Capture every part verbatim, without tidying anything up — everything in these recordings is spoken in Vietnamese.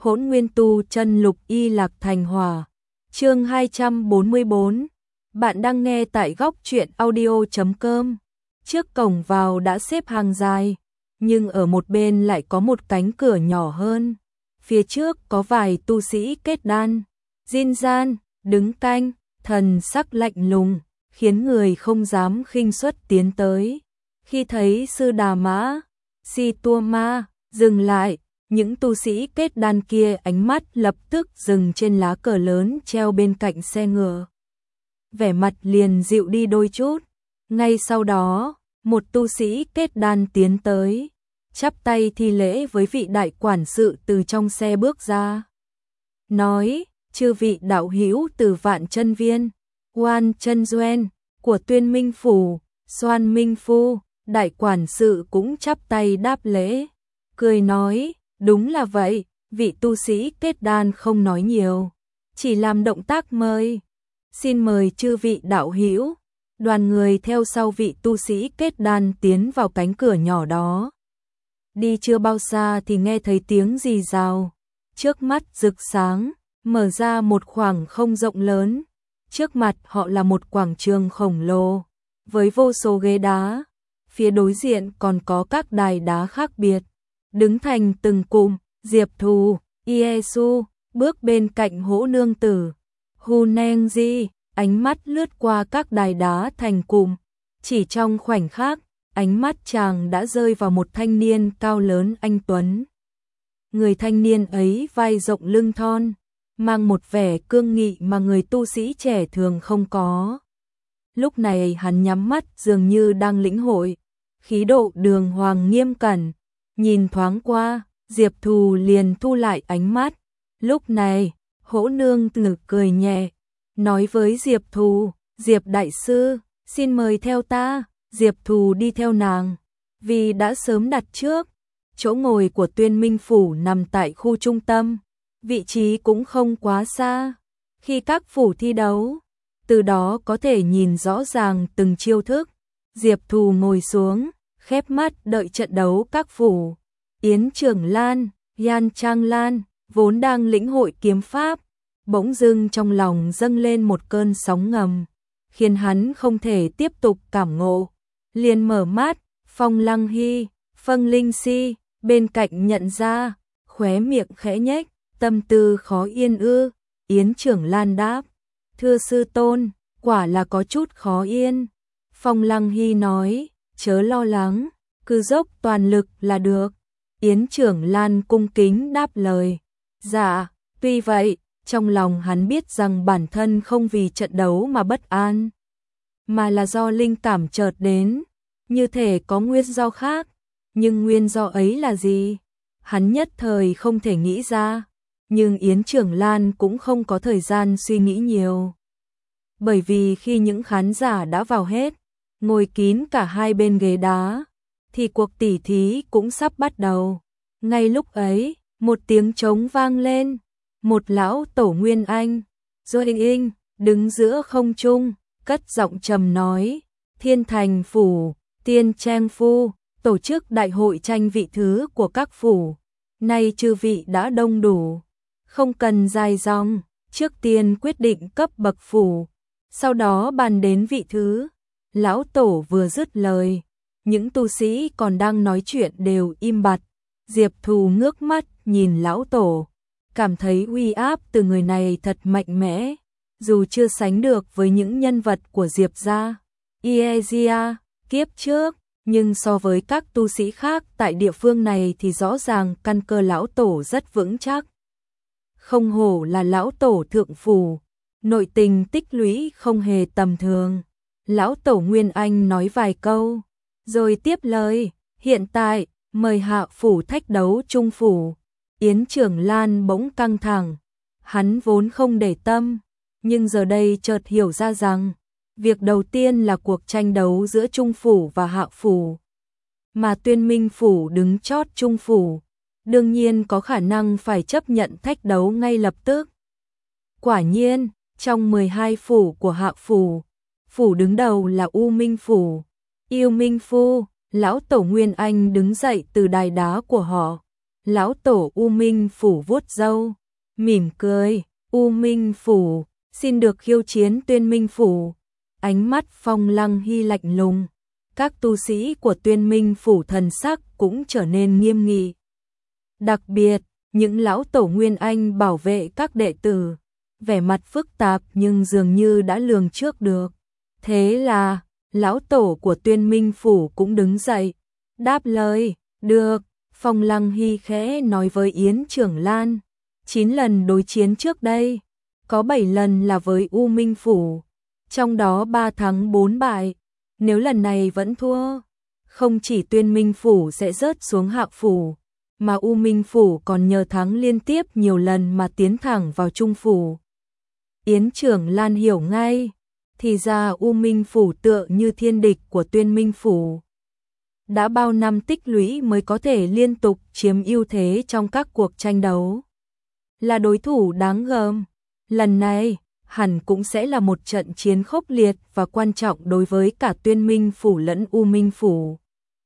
Hỗn Nguyên Tu Chân Lục Y Lạc Thành Hỏa. Chương hai trăm bốn mươi bốn. Bạn đang nghe tại góc truyện audio chấm com. Trước cổng vào đã xếp hàng dài, nhưng ở một bên lại có một cánh cửa nhỏ hơn. Phía trước có vài tu sĩ kết đan, Jin Gian đứng canh, thần sắc lạnh lùng, khiến người không dám khinh suất tiến tới. Khi thấy sư Đà Mã, Si Tua Ma dừng lại, những tu sĩ kết đan kia ánh mắt lập tức dừng trên lá cờ lớn treo bên cạnh xe ngựa. Vẻ mặt liền dịu đi đôi chút. Ngay sau đó, một tu sĩ kết đan tiến tới, chắp tay thi lễ với vị đại quản sự từ trong xe bước ra. Nói, chư vị đạo hữu từ Vạn Chân Viên, Quan Chân Duyên, của Tuyên Minh Phủ, Xoan Minh Phu, đại quản sự cũng chắp tay đáp lễ, cười nói, đúng là vậy, vị tu sĩ kết đan không nói nhiều, chỉ làm động tác mời. Xin mời chư vị đạo hữu. Đoàn người theo sau vị tu sĩ kết đan tiến vào cánh cửa nhỏ đó. Đi chưa bao xa thì nghe thấy tiếng rì rào, trước mắt rực sáng, mở ra một khoảng không rộng lớn. Trước mặt họ là một quảng trường khổng lồ, với vô số ghế đá, phía đối diện còn có các đài đá khác biệt. Đứng thành từng cụm, Diệp Thù, Iesu, bước bên cạnh Hỗ Nương Tử, Hu Neng Di, ánh mắt lướt qua các đài đá thành cụm. Chỉ trong khoảnh khắc, ánh mắt chàng đã rơi vào một thanh niên cao lớn anh tuấn. Người thanh niên ấy vai rộng lưng thon, mang một vẻ cương nghị mà người tu sĩ trẻ thường không có. Lúc này hắn nhắm mắt dường như đang lĩnh hội, khí độ đường hoàng nghiêm cẩn. Nhìn thoáng qua, Diệp Thù liền thu lại ánh mắt. Lúc này, Hỗ Nương Tử cười nhẹ, nói với Diệp Thù, Diệp Đại Sư, xin mời theo ta. Diệp Thù đi theo nàng, vì đã sớm đặt trước. Chỗ ngồi của Tuyên Minh Phủ nằm tại khu trung tâm, vị trí cũng không quá xa. Khi các phủ thi đấu, từ đó có thể nhìn rõ ràng từng chiêu thức. Diệp Thù ngồi xuống, khép mắt đợi trận đấu các phủ. Yến Trưởng Lan, Yan Trang Lan, vốn đang lĩnh hội kiếm pháp, bỗng dưng trong lòng dâng lên một cơn sóng ngầm, khiến hắn không thể tiếp tục cảm ngộ. Liền mở mắt, Phong Lăng Hy, Phân Linh Si, bên cạnh nhận ra, khóe miệng khẽ nhếch, tâm tư khó yên ư. Yến Trưởng Lan đáp, thưa sư tôn, quả là có chút khó yên. Phong Lăng Hy nói, chớ lo lắng, cứ dốc toàn lực là được. Yến Trưởng Lan cung kính đáp lời, dạ. Tuy vậy, trong lòng hắn biết rằng bản thân không vì trận đấu mà bất an, mà là do linh cảm chợt đến, như thể có nguyên do khác. Nhưng nguyên do ấy là gì? Hắn nhất thời không thể nghĩ ra. Nhưng Yến Trưởng Lan cũng không có thời gian suy nghĩ nhiều. Bởi vì khi những khán giả đã vào hết, ngồi kín cả hai bên ghế đá, thì cuộc tỉ thí cũng sắp bắt đầu. Ngay lúc ấy, một tiếng trống vang lên, một lão tổ Nguyên Anh, Dô Inh Inh, đứng giữa không trung, cất giọng trầm nói, Thiên Thành Phủ, Tiên Trang Phu, tổ chức đại hội tranh vị thứ của các phủ. Nay chư vị đã đông đủ, không cần dài dòng, trước tiên quyết định cấp bậc phủ, sau đó bàn đến vị thứ. Lão tổ vừa dứt lời, những tu sĩ còn đang nói chuyện đều im bặt. Diệp Thù ngước mắt nhìn lão tổ, cảm thấy uy áp từ người này thật mạnh mẽ, dù chưa sánh được với những nhân vật của Diệp gia, Iesia, kiếp trước, nhưng so với các tu sĩ khác tại địa phương này thì rõ ràng căn cơ lão tổ rất vững chắc. Không hổ là lão tổ thượng phủ, nội tình tích lũy không hề tầm thường. Lão tổ Nguyên Anh nói vài câu, rồi tiếp lời, hiện tại, mời hạ phủ thách đấu trung phủ. Yến Trưởng Lan bỗng căng thẳng, hắn vốn không để tâm, nhưng giờ đây chợt hiểu ra rằng, việc đầu tiên là cuộc tranh đấu giữa trung phủ và hạ phủ. Mà Tuyên Minh Phủ đứng chót trung phủ, đương nhiên có khả năng phải chấp nhận thách đấu ngay lập tức. Quả nhiên, trong mười hai phủ của hạ phủ, phủ đứng đầu là U Minh Phủ. Yêu Minh Phu, lão tổ Nguyên Anh đứng dậy từ đài đá của họ, Lão tổ U Minh Phủ vuốt râu, mỉm cười, U Minh Phủ, xin được khiêu chiến Tuyên Minh Phủ. Ánh mắt Phong Lăng Hy lạnh lùng, các tu sĩ của Tuyên Minh Phủ thần sắc cũng trở nên nghiêm nghị. Đặc biệt, những lão tổ Nguyên Anh bảo vệ các đệ tử, vẻ mặt phức tạp nhưng dường như đã lường trước được. Thế là, lão tổ của Tuyên Minh Phủ cũng đứng dậy, đáp lời, được. Phong Lăng Hy khẽ nói với Yến Trưởng Lan, chín lần đối chiến trước đây, có bảy lần là với U Minh Phủ, trong đó ba thắng bốn bại. Nếu lần này vẫn thua, không chỉ Tuyên Minh Phủ sẽ rớt xuống hạ phủ, mà U Minh Phủ còn nhờ thắng liên tiếp nhiều lần mà tiến thẳng vào trung phủ. Yến Trưởng Lan hiểu ngay, thì ra U Minh Phủ tựa như thiên địch của Tuyên Minh Phủ. Đã bao năm tích lũy mới có thể liên tục chiếm ưu thế trong các cuộc tranh đấu. Là đối thủ đáng gờm. Lần này, hẳn cũng sẽ là một trận chiến khốc liệt và quan trọng đối với cả Tuyên Minh Phủ lẫn U Minh Phủ.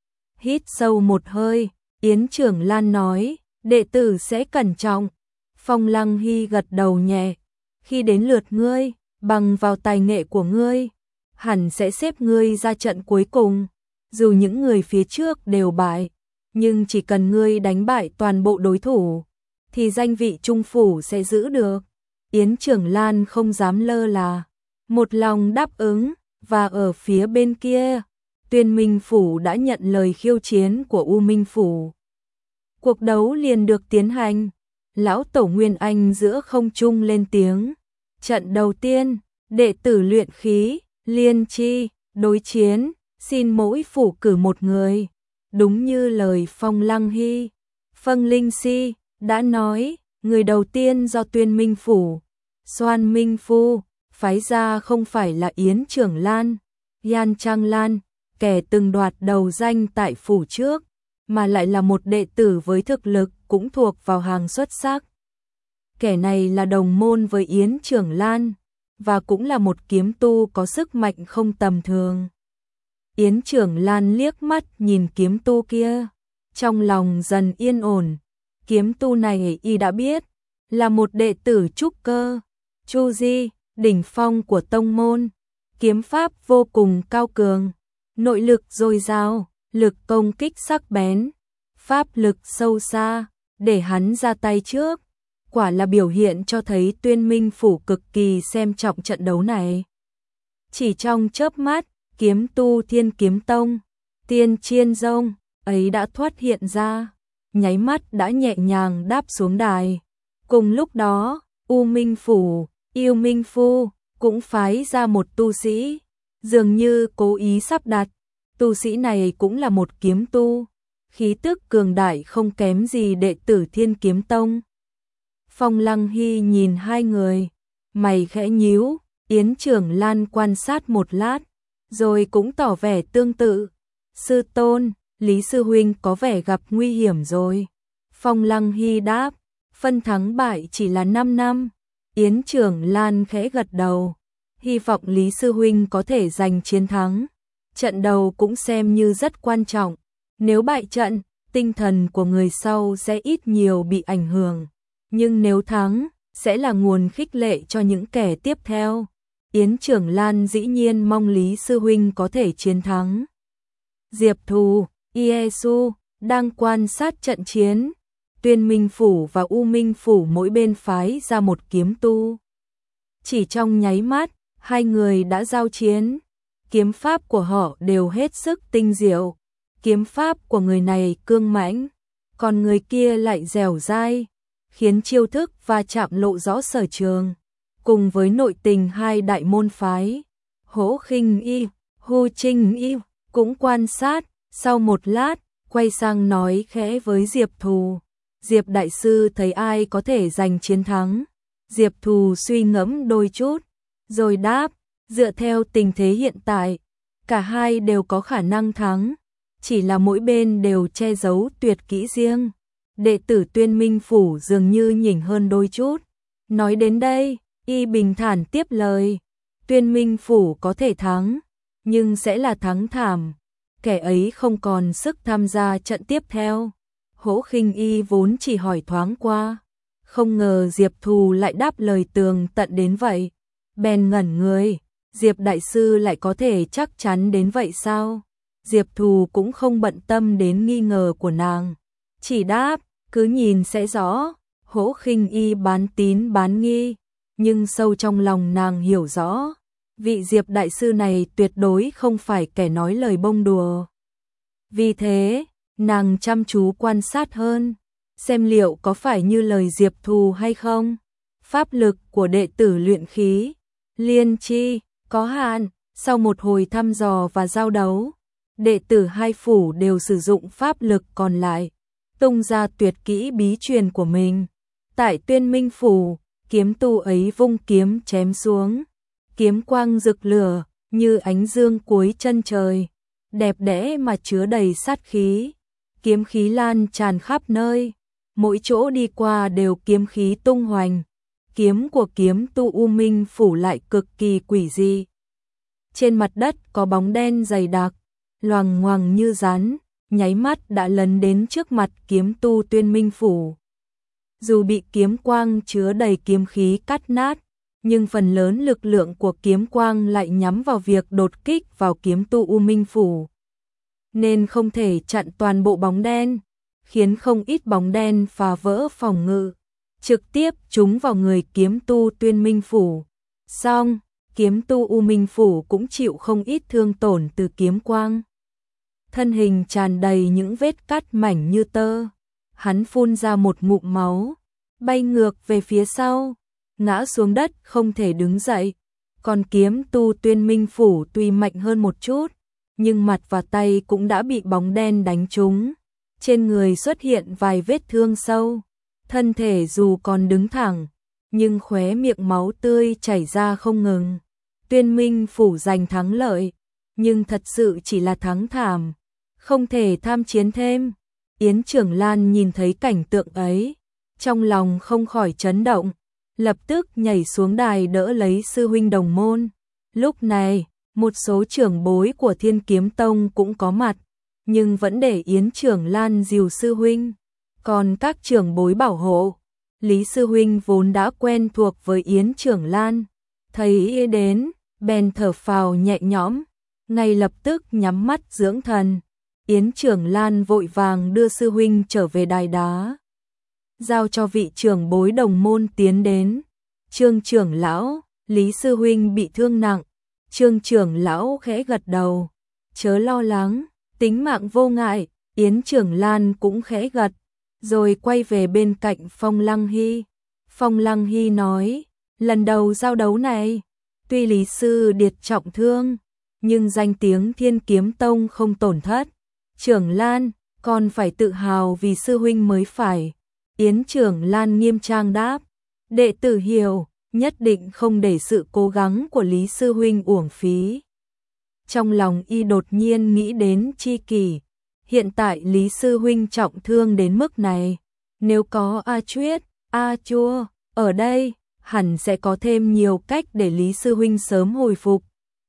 Hít sâu một hơi, Yến Trưởng Lan nói, đệ tử sẽ cẩn trọng. Phong Lăng Hy gật đầu nhẹ, khi đến lượt ngươi, bằng vào tài nghệ của ngươi, hẳn sẽ xếp ngươi ra trận cuối cùng. Dù những người phía trước đều bại, nhưng chỉ cần ngươi đánh bại toàn bộ đối thủ, thì danh vị trung phủ sẽ giữ được. Yến Trưởng Lan không dám lơ là, một lòng đáp ứng, và ở phía bên kia, Tuyên Minh Phủ đã nhận lời khiêu chiến của U Minh Phủ. Cuộc đấu liền được tiến hành, lão tổ Nguyên Anh giữa không trung lên tiếng. Trận đầu tiên, đệ tử luyện khí, liên chi, đối chiến, xin mỗi phủ cử một người. Đúng như lời Phong Lăng Hy, Phân Linh Si đã nói, người đầu tiên do Tuyên Minh Phủ, Soan Minh Phu, phái ra không phải là Yến Trưởng Lan, Yan Trang Lan, kẻ từng đoạt đầu danh tại phủ trước, mà lại là một đệ tử với thực lực cũng thuộc vào hàng xuất sắc. Kẻ này là đồng môn với Yến Trưởng Lan, và cũng là một kiếm tu có sức mạnh không tầm thường. Yến Trưởng Lan liếc mắt nhìn kiếm tu kia, trong lòng dần yên ổn. Kiếm tu này y đã biết, là một đệ tử trúc cơ, Chu Di, đỉnh phong của tông môn, kiếm pháp vô cùng cao cường, nội lực dồi dào, lực công kích sắc bén, pháp lực sâu xa, để hắn ra tay trước, quả là biểu hiện cho thấy Tuyên Minh Phủ cực kỳ xem trọng trận đấu này. Chỉ trong chớp mắt, kiếm tu Thiên Kiếm Tông, Tiên Chiên Dông ấy đã thoát hiện ra, nháy mắt đã nhẹ nhàng đáp xuống đài. Cùng lúc đó, U Minh Phủ, Yêu Minh Phu cũng phái ra một tu sĩ, dường như cố ý sắp đặt. Tu sĩ này cũng là một kiếm tu, khí tức cường đại không kém gì đệ tử Thiên Kiếm Tông. Phong Lăng Hy nhìn hai người, mày khẽ nhíu. Yến Trưởng Lan quan sát một lát, rồi cũng tỏ vẻ tương tự. Sư tôn, Lý Sư Huynh có vẻ gặp nguy hiểm rồi. Phong Lăng Hy đáp, phân thắng bại chỉ là năm năm. Yến Trưởng Lan khẽ gật đầu, hy vọng Lý Sư Huynh có thể giành chiến thắng. Trận đầu cũng xem như rất quan trọng. Nếu bại trận, tinh thần của người sau sẽ ít nhiều bị ảnh hưởng. Nhưng nếu thắng, sẽ là nguồn khích lệ cho những kẻ tiếp theo. Yến Trưởng Lan dĩ nhiên mong Lý Sư Huynh có thể chiến thắng. Diệp Thù, Iesu đang quan sát trận chiến. Tuyên Minh Phủ và U Minh Phủ mỗi bên phái ra một kiếm tu. Chỉ trong nháy mắt, hai người đã giao chiến. Kiếm pháp của họ đều hết sức tinh diệu. Kiếm pháp của người này cương mãnh, còn người kia lại dẻo dai, khiến chiêu thức va chạm lộ rõ sở trường. Cùng với nội tình hai đại môn phái, Hỗ Khinh Y, Hu Trinh Y cũng quan sát. Sau một lát, quay sang nói khẽ với Diệp Thù. Diệp đại sư thấy ai có thể giành chiến thắng? Diệp Thù suy ngẫm đôi chút, rồi đáp, dựa theo tình thế hiện tại, cả hai đều có khả năng thắng, chỉ là mỗi bên đều che giấu tuyệt kỹ riêng. Đệ tử Tuyên Minh Phủ dường như nhỉnh hơn đôi chút. Nói đến đây, y bình thản tiếp lời, Tuyên Minh Phủ có thể thắng, nhưng sẽ là thắng thảm. Kẻ ấy không còn sức tham gia trận tiếp theo. Hỗ Khinh Y vốn chỉ hỏi thoáng qua, không ngờ Diệp Thù lại đáp lời tường tận đến vậy, bèn ngẩn người, Diệp đại sư lại có thể chắc chắn đến vậy sao? Diệp Thù cũng không bận tâm đến nghi ngờ của nàng, chỉ đáp, cứ nhìn sẽ rõ. Hỗ Khinh Y bán tín bán nghi, nhưng sâu trong lòng nàng hiểu rõ, vị Diệp đại sư này tuyệt đối không phải kẻ nói lời bông đùa. Vì thế, nàng chăm chú quan sát hơn, xem liệu có phải như lời Diệp Thù hay không. Pháp lực của đệ tử luyện khí, liên chi, có hạn, sau một hồi thăm dò và giao đấu, đệ tử hai phủ đều sử dụng pháp lực còn lại, tung ra tuyệt kỹ bí truyền của mình. Tại Tuyên Minh phủ, kiếm tu ấy vung kiếm chém xuống, kiếm quang rực lửa như ánh dương cuối chân trời, đẹp đẽ mà chứa đầy sát khí, kiếm khí lan tràn khắp nơi, mỗi chỗ đi qua đều kiếm khí tung hoành. Kiếm của kiếm tu U Minh phủ lại cực kỳ quỷ dị. Trên mặt đất có bóng đen dày đặc, loằng ngoằng như rắn, nháy mắt đã lấn đến trước mặt kiếm tu Tuyên Minh phủ. Dù bị kiếm quang chứa đầy kiếm khí cắt nát, nhưng phần lớn lực lượng của kiếm quang lại nhắm vào việc đột kích vào kiếm tu U Minh phủ, nên không thể chặn toàn bộ bóng đen, khiến không ít bóng đen phá vỡ phòng ngự, trực tiếp trúng vào người kiếm tu Tuyên Minh phủ. Xong, kiếm tu U Minh phủ cũng chịu không ít thương tổn từ kiếm quang. Thân hình tràn đầy những vết cắt mảnh như tơ, hắn phun ra một ngụm máu, bay ngược về phía sau, ngã xuống đất không thể đứng dậy. Còn kiếm tu Tuyên Minh phủ tuy mạnh hơn một chút, nhưng mặt và tay cũng đã bị bóng đen đánh trúng, trên người xuất hiện vài vết thương sâu, thân thể dù còn đứng thẳng, nhưng khóe miệng máu tươi chảy ra không ngừng. Tuyên Minh phủ giành thắng lợi, nhưng thật sự chỉ là thắng thảm, không thể tham chiến thêm. Yến Trưởng Lan nhìn thấy cảnh tượng ấy, trong lòng không khỏi chấn động, lập tức nhảy xuống đài đỡ lấy sư huynh đồng môn. Lúc này, một số trưởng bối của Thiên Kiếm Tông cũng có mặt, nhưng vẫn để Yến Trưởng Lan dìu sư huynh, còn các trưởng bối bảo hộ. Lý sư huynh vốn đã quen thuộc với Yến Trưởng Lan, thấy y đến, bèn thở phào nhẹ nhõm, ngay lập tức nhắm mắt dưỡng thần. Yến Trưởng Lan vội vàng đưa sư huynh trở về đài đá, giao cho vị trưởng bối đồng môn tiến đến. Trương trưởng lão, Lý sư huynh bị thương nặng. Trương trưởng lão khẽ gật đầu, chớ lo lắng, tính mạng vô ngại. Yến Trưởng Lan cũng khẽ gật, rồi quay về bên cạnh Phong Lăng Hy. Phong Lăng Hy nói, lần đầu giao đấu này, tuy Lý sư điệt trọng thương, nhưng danh tiếng Thiên Kiếm Tông không tổn thất. Trưởng Lan, con phải tự hào vì sư huynh mới phải. Yến Trưởng Lan nghiêm trang đáp, đệ tử hiểu, nhất định không để sự cố gắng của Lý sư huynh uổng phí. Trong lòng y đột nhiên nghĩ đến chi kỷ, hiện tại Lý sư huynh trọng thương đến mức này, nếu có A Chuyết, A Chua ở đây, hẳn sẽ có thêm nhiều cách để Lý sư huynh sớm hồi phục.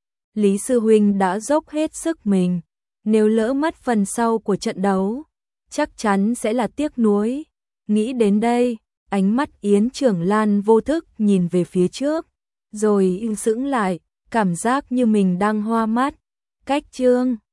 Lý sư huynh đã dốc hết sức mình, nếu lỡ mất phần sau của trận đấu, chắc chắn sẽ là tiếc nuối. Nghĩ đến đây, ánh mắt Yến Trưởng Lan vô thức nhìn về phía trước, rồi im sững lại, cảm giác như mình đang hoa mắt. Cách chương